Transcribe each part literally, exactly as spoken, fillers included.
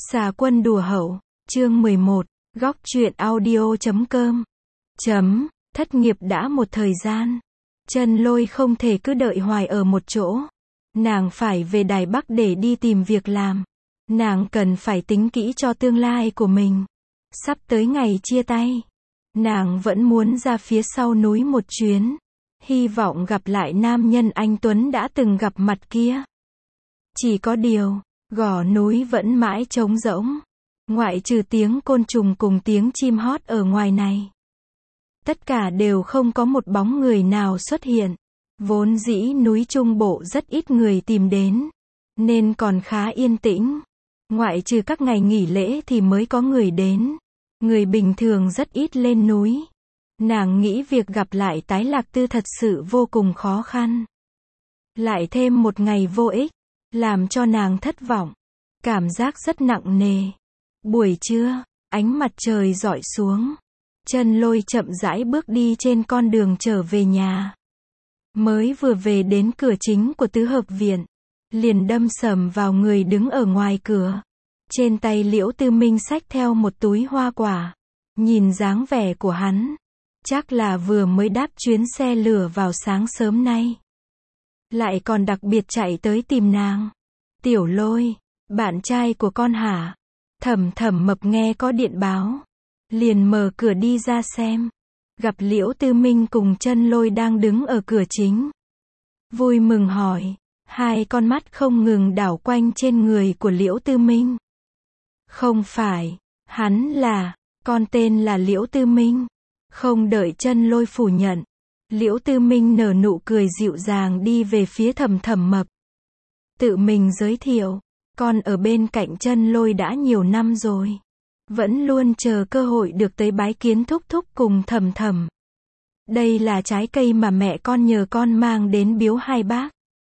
Xà quân đùa hậu, chương mười một, góc truyện audio chấm com. Chấm, thất nghiệp đã một thời gian. Chân Lôi không thể cứ đợi hoài ở một chỗ. Nàng phải về Đài Bắc để đi tìm việc làm. Nàng cần phải tính kỹ cho tương lai của mình. Sắp tới ngày chia tay. Nàng vẫn muốn ra phía sau núi một chuyến. Hy vọng gặp lại nam nhân anh Tuấn đã từng gặp mặt kia. Chỉ có điều, gò núi vẫn mãi trống rỗng. Ngoại trừ tiếng côn trùng cùng tiếng chim hót ở ngoài này. Tất cả đều không có một bóng người nào xuất hiện. Vốn dĩ núi Trung Bộ rất ít người tìm đến. Nên còn khá yên tĩnh. Ngoại trừ các ngày nghỉ lễ thì mới có người đến. Người bình thường rất ít lên núi. Nàng nghĩ việc gặp lại Tái Lạc Tư thật sự vô cùng khó khăn. Lại thêm một ngày vô ích. Làm cho nàng thất vọng. Cảm giác rất nặng nề. Buổi trưa, ánh mặt trời rọi xuống. Chân Lôi chậm rãi bước đi trên con đường trở về nhà. Mới vừa về đến cửa chính của tứ hợp viện. Liền đâm sầm vào người đứng ở ngoài cửa. Trên tay Liễu Tư Minh xách theo một túi hoa quả. Nhìn dáng vẻ của hắn. Chắc là vừa mới đáp chuyến xe lửa vào sáng sớm nay. Lại còn đặc biệt chạy tới tìm nàng. Tiểu Lôi, bạn trai của con hả? Thẩm Thẩm Mập nghe có điện báo. Liền mở cửa đi ra xem. Gặp Liễu Tư Minh cùng Chân Lôi đang đứng ở cửa chính. Vui mừng hỏi. Hai con mắt không ngừng đảo quanh trên người của Liễu Tư Minh. Không phải, hắn là, con tên là Liễu Tư Minh. Không đợi Chân Lôi phủ nhận. Liễu Tư Minh nở nụ cười dịu dàng đi về phía Thẩm Thẩm Mập. Tự mình giới thiệu, con ở bên cạnh Chân Lôi đã nhiều năm rồi. Vẫn luôn chờ cơ hội được tới bái kiến thúc thúc cùng Thẩm Thẩm. Đây là trái cây mà mẹ con nhờ con mang đến biếu hai bác.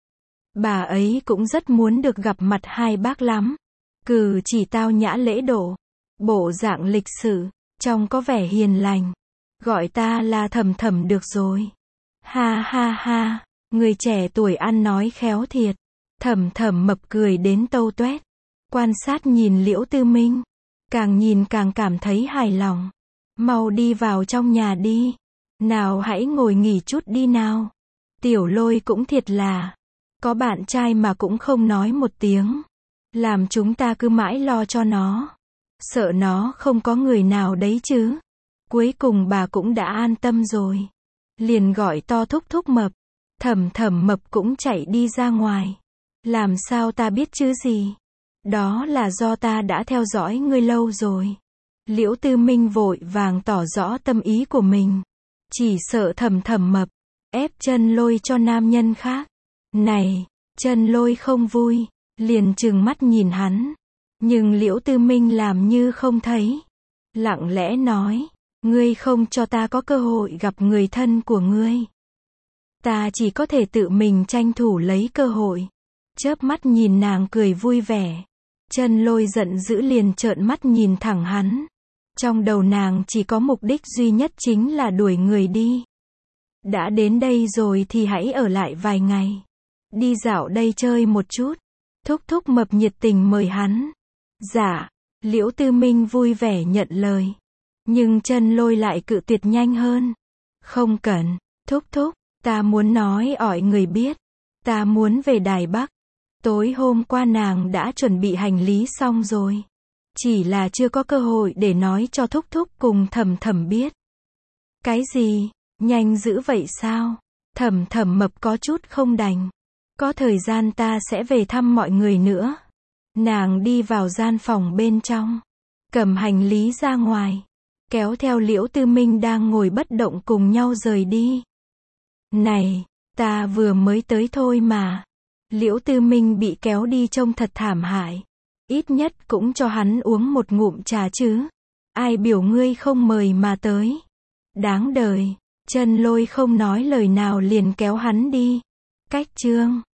Bà ấy cũng rất muốn được gặp mặt hai bác lắm. Cử chỉ tao nhã lễ độ, bộ dạng lịch sự, trông có vẻ hiền lành. Gọi ta là Thẩm Thẩm được rồi. Ha ha ha, người trẻ tuổi ăn nói khéo thiệt. Thẩm Thẩm Mập cười đến tâu toét. Quan sát nhìn Liễu Tư Minh. Càng nhìn càng cảm thấy hài lòng. Mau đi vào trong nhà đi. Nào hãy ngồi nghỉ chút đi nào. Tiểu Lôi cũng thiệt là. Có bạn trai mà cũng không nói một tiếng. Làm chúng ta cứ mãi lo cho nó. Sợ nó không có người nào đấy chứ. Cuối cùng bà cũng đã an tâm rồi. Liền gọi to thúc thúc Mập. Thẩm Thẩm Mập cũng chạy đi ra ngoài. Làm sao ta biết chứ gì? Đó là do ta đã theo dõi ngươi lâu rồi. Liễu Tư Minh vội vàng tỏ rõ tâm ý của mình. Chỉ sợ Thẩm Thẩm Mập ép Chân Lôi cho nam nhân khác. Này, Chân Lôi không vui, liền trừng mắt nhìn hắn. Nhưng Liễu Tư Minh làm như không thấy. Lặng lẽ nói, ngươi không cho ta có cơ hội gặp người thân của ngươi. Ta chỉ có thể tự mình tranh thủ lấy cơ hội. Chớp mắt nhìn nàng cười vui vẻ. Chân Lôi giận dữ liền trợn mắt nhìn thẳng hắn. Trong đầu nàng chỉ có mục đích duy nhất chính là đuổi người đi. Đã đến đây rồi thì hãy ở lại vài ngày. Đi dạo đây chơi một chút. Thúc thúc Mập nhiệt tình mời hắn. Dạ, Liễu Tư Minh vui vẻ nhận lời. Nhưng Chân Lôi lại cự tuyệt nhanh hơn. Không cần, thúc thúc, ta muốn nói ỏi người biết. Ta muốn về Đài Bắc. Tối hôm qua nàng đã chuẩn bị hành lý xong rồi. Chỉ là chưa có cơ hội để nói cho thúc thúc cùng Thẩm Thẩm biết. Cái gì? Nhanh dữ vậy sao? Thẩm Thẩm Mập có chút không đành. Có thời gian ta sẽ về thăm mọi người nữa. Nàng đi vào gian phòng bên trong. Cầm hành lý ra ngoài. Kéo theo Liễu Tư Minh đang ngồi bất động cùng nhau rời đi. Này, ta vừa mới tới thôi mà. Liễu Tư Minh bị kéo đi trông thật thảm hại. Ít nhất cũng cho hắn uống một ngụm trà chứ. Ai biểu ngươi không mời mà tới. Đáng đời. Chân Lôi không nói lời nào liền kéo hắn đi. Cách chương